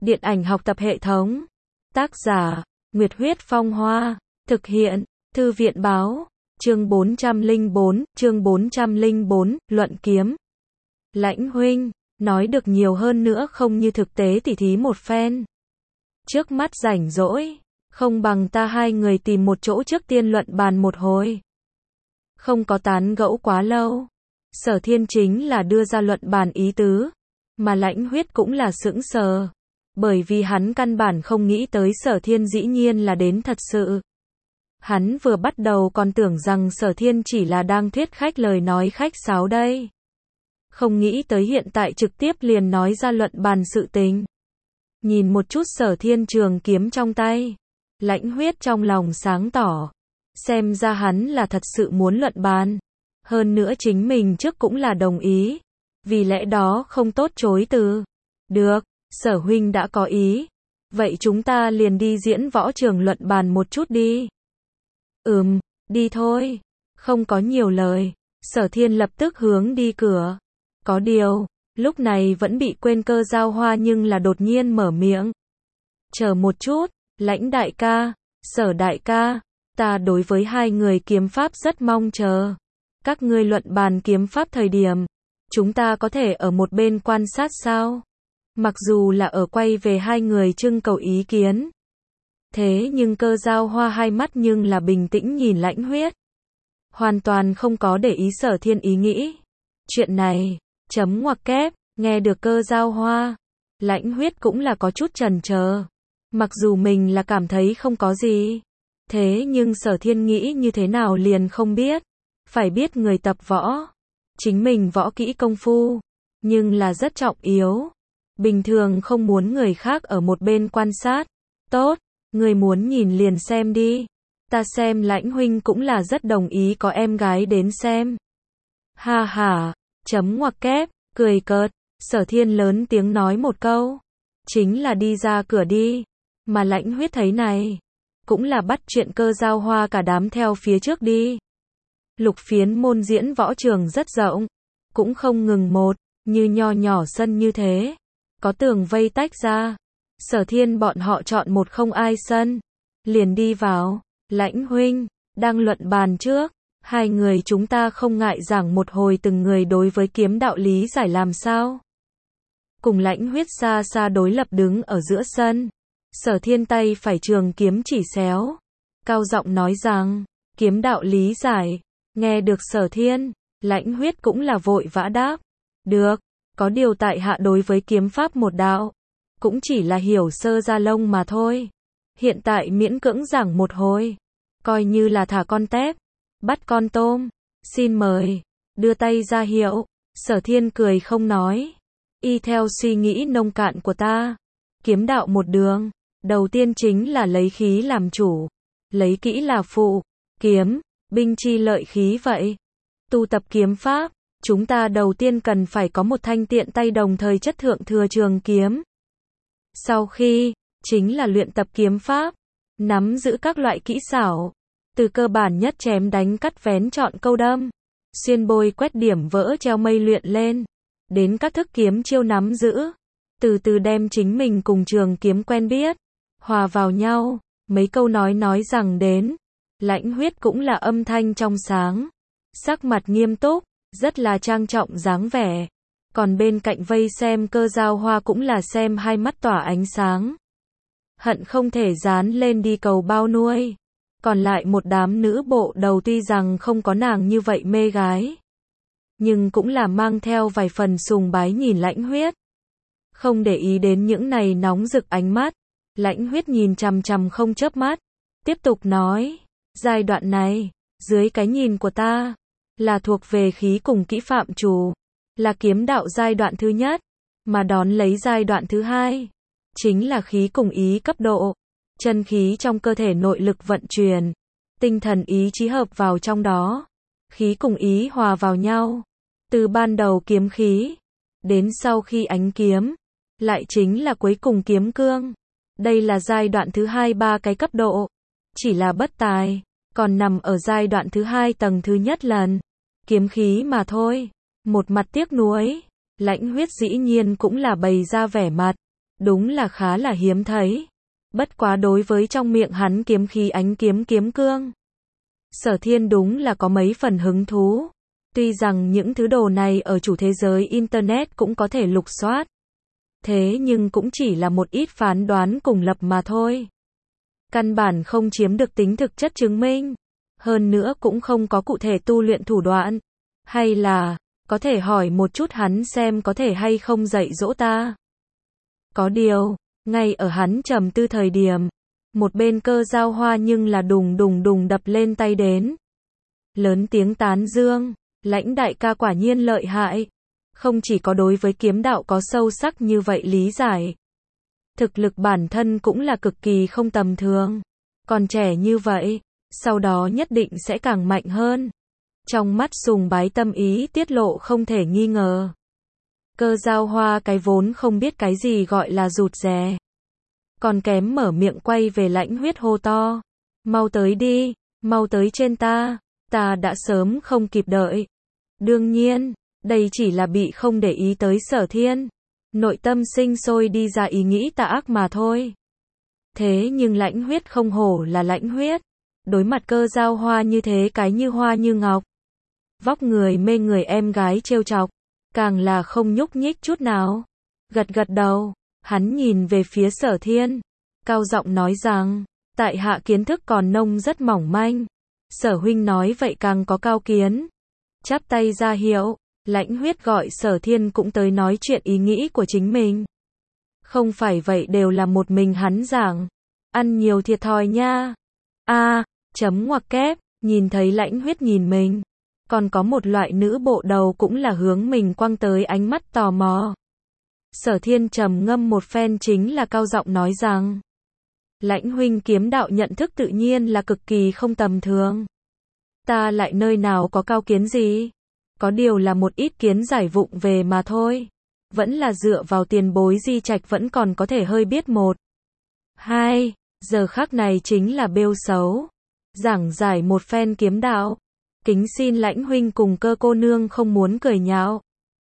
Điện ảnh học tập hệ thống. Tác giả, Nguyệt Huyết Phong Hoa. Thực hiện, Thư viện Báo. Chương 404, Luận Kiếm. Lãnh huynh, nói được nhiều hơn nữa không như thực tế tỉ thí một phen. Trước mắt rảnh rỗi, không bằng ta hai người tìm một chỗ trước tiên luận bàn một hồi. Không có tán gẫu quá lâu. Sở Thiên chính là đưa ra luận bàn ý tứ, mà Lãnh Huyết cũng là sững sờ. Bởi vì hắn căn bản không nghĩ tới Sở Thiên dĩ nhiên là đến thật sự. Hắn vừa bắt đầu còn tưởng rằng Sở Thiên chỉ là đang thuyết khách lời nói khách sáo đây. Không nghĩ tới hiện tại trực tiếp liền nói ra luận bàn sự tình. Nhìn một chút Sở Thiên trường kiếm trong tay, Lãnh Huyết trong lòng sáng tỏ. Xem ra hắn là thật sự muốn luận bàn. Hơn nữa chính mình trước cũng là đồng ý. Vì lẽ đó không tốt chối từ. Được, Sở huynh đã có ý. Vậy chúng ta liền đi diễn võ trường luận bàn một chút đi. Đi thôi. Không có nhiều lời. Sở Thiên lập tức hướng đi cửa. Có điều, lúc này vẫn bị quên Cơ Giao Hoa nhưng là đột nhiên mở miệng. Chờ một chút, Lãnh đại ca, Sở đại ca, ta đối với hai người kiếm pháp rất mong chờ. Các ngươi luận bàn kiếm pháp thời điểm, chúng ta có thể ở một bên quan sát sao? Mặc dù là ở quay về hai người trưng cầu ý kiến. Thế nhưng Cơ Giao Hoa hai mắt nhưng là bình tĩnh nhìn Lãnh Huyết. Hoàn toàn không có để ý Sở Thiên ý nghĩ. Chuyện này, chấm ngoặc kép, nghe được Cơ Giao Hoa. Lãnh Huyết cũng là có chút chần chờ. Mặc dù mình là cảm thấy không có gì. Thế nhưng Sở Thiên nghĩ như thế nào liền không biết. Phải biết người tập võ. Chính mình võ kỹ công phu. Nhưng là rất trọng yếu. Bình thường không muốn người khác ở một bên quan sát. Tốt, người muốn nhìn liền xem đi. Ta xem Lãnh huynh cũng là rất đồng ý có em gái đến xem. Ha ha, chấm ngoặc kép, cười cợt. Sở Thiên lớn tiếng nói một câu. Chính là đi ra cửa đi. Mà Lãnh Huyết thấy này. Cũng là bắt chuyện Cơ Giao Hoa cả đám theo phía trước đi. Lục phiến môn diễn võ trường rất rộng. Cũng không ngừng một, như nho nhỏ sân như thế. Có tường vây tách ra. Sở Thiên bọn họ chọn một không ai sân. Liền đi vào. Lãnh huynh, đang luận bàn trước. Hai người chúng ta không ngại giảng một hồi từng người đối với kiếm đạo lý giải làm sao. Cùng Lãnh Huyết xa xa đối lập đứng ở giữa sân. Sở Thiên tay phải trường kiếm chỉ xéo. Cao giọng nói rằng, kiếm đạo lý giải. Nghe được Sở Thiên, Lãnh Huyết cũng là vội vã đáp. Được, có điều tại hạ đối với kiếm pháp một đạo. Cũng chỉ là hiểu sơ ra lông mà thôi. Hiện tại miễn cưỡng giảng một hồi. Coi như là thả con tép. Bắt con tôm. Xin mời. Đưa tay ra hiệu. Sở Thiên cười không nói. Y theo suy nghĩ nông cạn của ta. Kiếm đạo một đường. Đầu tiên chính là lấy khí làm chủ. Lấy kỹ là phụ. Kiếm, binh chi lợi khí vậy. Tu tập kiếm pháp. Chúng ta đầu tiên cần phải có một thanh tiện tay đồng thời chất thượng thừa trường kiếm. Sau khi, chính là luyện tập kiếm pháp. Nắm giữ các loại kỹ xảo. Từ cơ bản nhất chém đánh cắt vén chọn câu đâm. Xuyên bôi quét điểm vỡ treo mây luyện lên. Đến các thức kiếm chiêu nắm giữ. Từ từ đem chính mình cùng trường kiếm quen biết. Hòa vào nhau. Mấy câu nói rằng đến. Lãnh Huyết cũng là âm thanh trong sáng. Sắc mặt nghiêm túc. Rất là trang trọng dáng vẻ. Còn bên cạnh vây xem Cơ Giao Hoa cũng là xem hai mắt tỏa ánh sáng. Hận không thể dán lên đi cầu bao nuôi. Còn lại một đám nữ bộ đầu tuy rằng không có nàng như vậy mê gái. Nhưng cũng là mang theo vài phần sùng bái nhìn Lãnh Huyết. Không để ý đến những này nóng rực ánh mắt. Lãnh Huyết nhìn chằm chằm không chớp mắt. Tiếp tục nói. Giai đoạn này, dưới cái nhìn của ta, là thuộc về khí cùng kỹ phạm chủ. Là kiếm đạo giai đoạn thứ nhất. Mà đón lấy giai đoạn thứ hai. Chính là khí cùng ý cấp độ. Chân khí trong cơ thể nội lực vận chuyển. Tinh thần ý chí hợp vào trong đó. Khí cùng ý hòa vào nhau. Từ ban đầu kiếm khí. Đến sau khi ánh kiếm. Lại chính là cuối cùng kiếm cương. Đây là giai đoạn thứ hai ba cái cấp độ. Chỉ là bất tài. Còn nằm ở giai đoạn thứ hai tầng thứ nhất lần. Kiếm khí mà thôi. Một mặt tiếc nuối. Lãnh Huyết dĩ nhiên cũng là bày ra vẻ mặt. đúng là khá là hiếm thấy. Bất quá đối với trong miệng hắn kiếm khí ánh kiếm kiếm cương, Sở Thiên đúng là có mấy phần hứng thú. Tuy rằng những thứ đồ này ở chủ thế giới Internet cũng có thể lục soát, thế nhưng cũng chỉ là một ít phán đoán cùng lập mà thôi. Căn bản không chiếm được tính thực chất chứng minh. Hơn nữa cũng không có cụ thể tu luyện thủ đoạn. Hay là, có thể hỏi một chút hắn xem có thể hay không dạy dỗ ta. Có điều, ngay ở hắn trầm tư thời điểm, một bên Cơ Giao Hoa nhưng là đùng đùng đùng đập lên tay đến. Lớn tiếng tán dương, Lãnh đại ca quả nhiên lợi hại. Không chỉ có đối với kiếm đạo có sâu sắc như vậy lý giải. Thực lực bản thân cũng là cực kỳ không tầm thường. Còn trẻ như vậy, sau đó nhất định sẽ càng mạnh hơn. Trong mắt sùng bái tâm ý tiết lộ không thể nghi ngờ. Cơ Giao Hoa cái vốn không biết cái gì gọi là rụt rè. Còn kém mở miệng quay về Lãnh Huyết hô to. Mau tới đi, mau tới trên ta đã sớm không kịp đợi. Đương nhiên, đây chỉ là bị không để ý tới Sở Thiên. Nội tâm sinh sôi đi ra ý nghĩ tà ác mà thôi. Thế nhưng Lãnh Huyết không hổ là Lãnh Huyết. Đối mặt Cơ Giao Hoa như thế cái như hoa như ngọc. Vóc người mê người em gái trêu chọc. Càng là không nhúc nhích chút nào. Gật gật đầu, hắn nhìn về phía Sở Thiên. Cao giọng nói rằng, tại hạ kiến thức còn nông rất mỏng manh. Sở huynh nói vậy càng có cao kiến. Chắp tay ra hiệu, Lãnh Huyết gọi Sở Thiên cũng tới nói chuyện ý nghĩ của chính mình. Không phải vậy đều là một mình hắn giảng. Ăn nhiều thiệt thòi nha. Chấm ngoặc kép, nhìn thấy Lãnh Huyết nhìn mình. Còn có một loại nữ bộ đầu cũng là hướng mình quăng tới ánh mắt tò mò. Sở Thiên trầm ngâm một phen chính là cao giọng nói rằng. Lãnh huynh kiếm đạo nhận thức tự nhiên là cực kỳ không tầm thường. Ta lại nơi nào có cao kiến gì? Có điều là một ít kiến giải vụng về mà thôi. Vẫn là dựa vào tiền bối di trạch vẫn còn có thể hơi biết một. Hai, giờ khắc này chính là bêu xấu. Giảng giải một phen kiếm đạo. Kính xin Lãnh huynh cùng Cơ cô nương không muốn cười nhạo.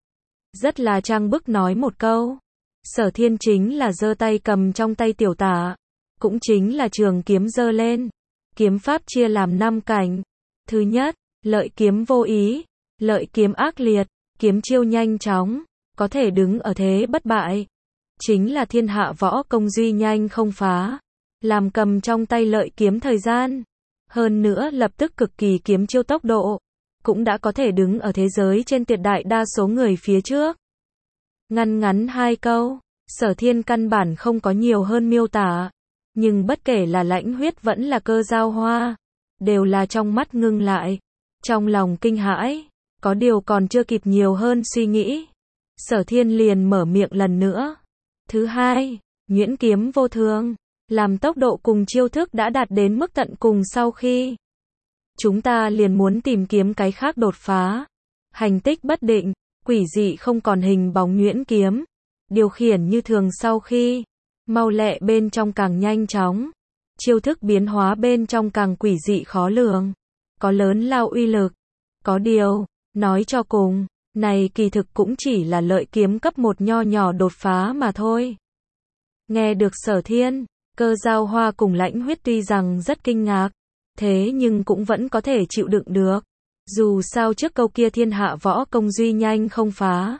Rất là trang bức nói một câu. Sở Thiên chính là giơ tay cầm trong tay tiểu tả. Cũng chính là trường kiếm giơ lên. Kiếm pháp chia làm 5 cảnh. Thứ nhất, lợi kiếm vô ý, lợi kiếm ác liệt, kiếm chiêu nhanh chóng, có thể đứng ở thế bất bại. Chính là thiên hạ võ công duy nhanh không phá. Làm cầm trong tay lợi kiếm thời gian. Hơn nữa lập tức cực kỳ kiếm chiêu tốc độ. Cũng đã có thể đứng ở thế giới trên tuyệt đại đa số người phía trước. Ngắn ngắn 2 câu, Sở Thiên căn bản không có nhiều hơn miêu tả. Nhưng bất kể là Lãnh Huyết vẫn là Cơ Giao Hoa, đều là trong mắt ngưng lại, trong lòng kinh hãi, có điều còn chưa kịp nhiều hơn suy nghĩ. Sở Thiên liền mở miệng lần nữa. Thứ hai, nhuyễn kiếm vô thường, làm tốc độ cùng chiêu thức đã đạt đến mức tận cùng sau khi. Chúng ta liền muốn tìm kiếm cái khác đột phá. Hành tích bất định, quỷ dị không còn hình bóng nhuyễn kiếm. Điều khiển như thường sau khi. Mau lẹ bên trong càng nhanh chóng. Chiêu thức biến hóa bên trong càng quỷ dị khó lường. Có lớn lao uy lực. Có điều, nói cho cùng, này kỳ thực cũng chỉ là lợi kiếm cấp 1 nho nhỏ đột phá mà thôi. Nghe được Sở Thiên, Cơ Giao Hoa cùng Lãnh Huyết tuy rằng rất kinh ngạc, thế nhưng cũng vẫn có thể chịu đựng được. Dù sao trước câu kia thiên hạ võ công duy nhanh không phá,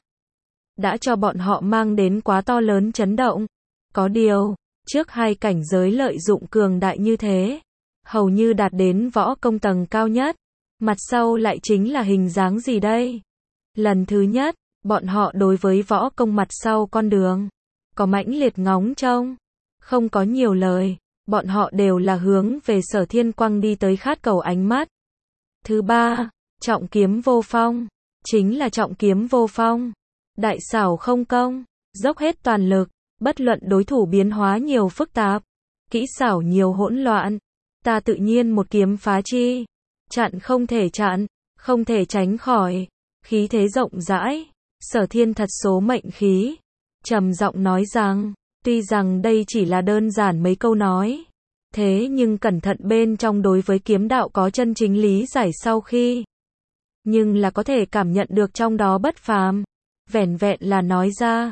đã cho bọn họ mang đến quá to lớn chấn động. Có điều, trước 2 cảnh giới lợi dụng cường đại như thế, hầu như đạt đến võ công tầng cao nhất, mặt sau lại chính là hình dáng gì đây? Lần thứ nhất, bọn họ đối với võ công mặt sau con đường, có mãnh liệt ngóng trông, không có nhiều lời, bọn họ đều là hướng về Sở Thiên quăng đi tới khát cầu ánh mắt. Thứ ba, trọng kiếm vô phong, chính là trọng kiếm vô phong, đại xảo không công, dốc hết toàn lực, bất luận đối thủ biến hóa nhiều phức tạp, kỹ xảo nhiều hỗn loạn, ta tự nhiên một kiếm phá chi, chặn không thể chặn, không thể tránh khỏi, khí thế rộng rãi. Sở Thiên thật số mệnh khí, trầm giọng nói rằng, tuy rằng đây chỉ là đơn giản mấy câu nói, thế nhưng cẩn thận bên trong đối với kiếm đạo có chân chính lý giải sau khi, nhưng là có thể cảm nhận được trong đó bất phàm. Vẻn vẹn là nói ra,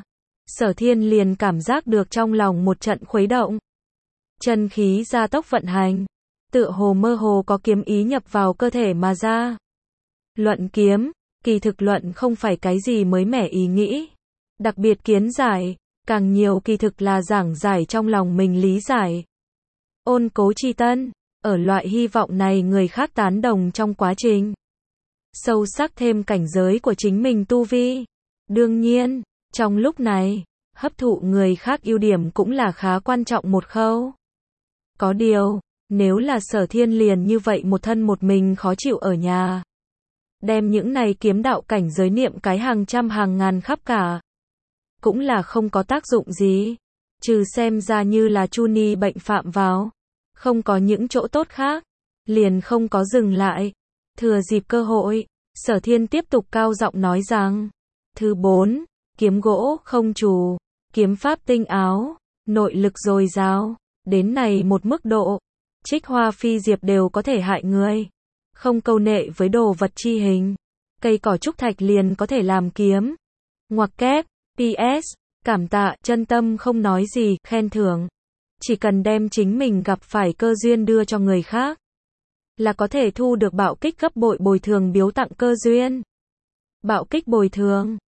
Sở Thiên liền cảm giác được trong lòng một trận khuấy động. Chân khí gia tốc vận hành, tựa hồ mơ hồ có kiếm ý nhập vào cơ thể mà ra. Luận kiếm, kỳ thực luận không phải cái gì mới mẻ ý nghĩ, đặc biệt kiến giải, càng nhiều kỳ thực là giảng giải trong lòng mình lý giải. Ôn Cố Chi Tân, ở loại hy vọng này người khác tán đồng trong quá trình sâu sắc thêm cảnh giới của chính mình tu vi. Đương nhiên, trong lúc này, hấp thụ người khác ưu điểm cũng là khá quan trọng một khâu. Có điều, nếu là Sở Thiên liền như vậy một thân một mình khó chịu ở nhà, đem những này kiếm đạo cảnh giới niệm cái hàng trăm hàng ngàn khắp cả, cũng là không có tác dụng gì, trừ xem ra như là Chu Ni bệnh phạm vào, không có những chỗ tốt khác, liền không có dừng lại. Thừa dịp cơ hội, Sở Thiên tiếp tục cao giọng nói rằng, thứ 4, kiếm gỗ không trù, kiếm pháp tinh áo, nội lực dồi dào, đến này một mức độ, Trích Hoa Phi Diệp đều có thể hại người, không câu nệ với đồ vật chi hình, cây cỏ trúc thạch liền có thể làm kiếm. Ngoặc kép, PS, cảm tạ, chân tâm không nói gì, khen thưởng. Chỉ cần đem chính mình gặp phải cơ duyên đưa cho người khác, là có thể thu được bạo kích gấp bội bồi thường biếu tặng cơ duyên. Bạo kích bồi thường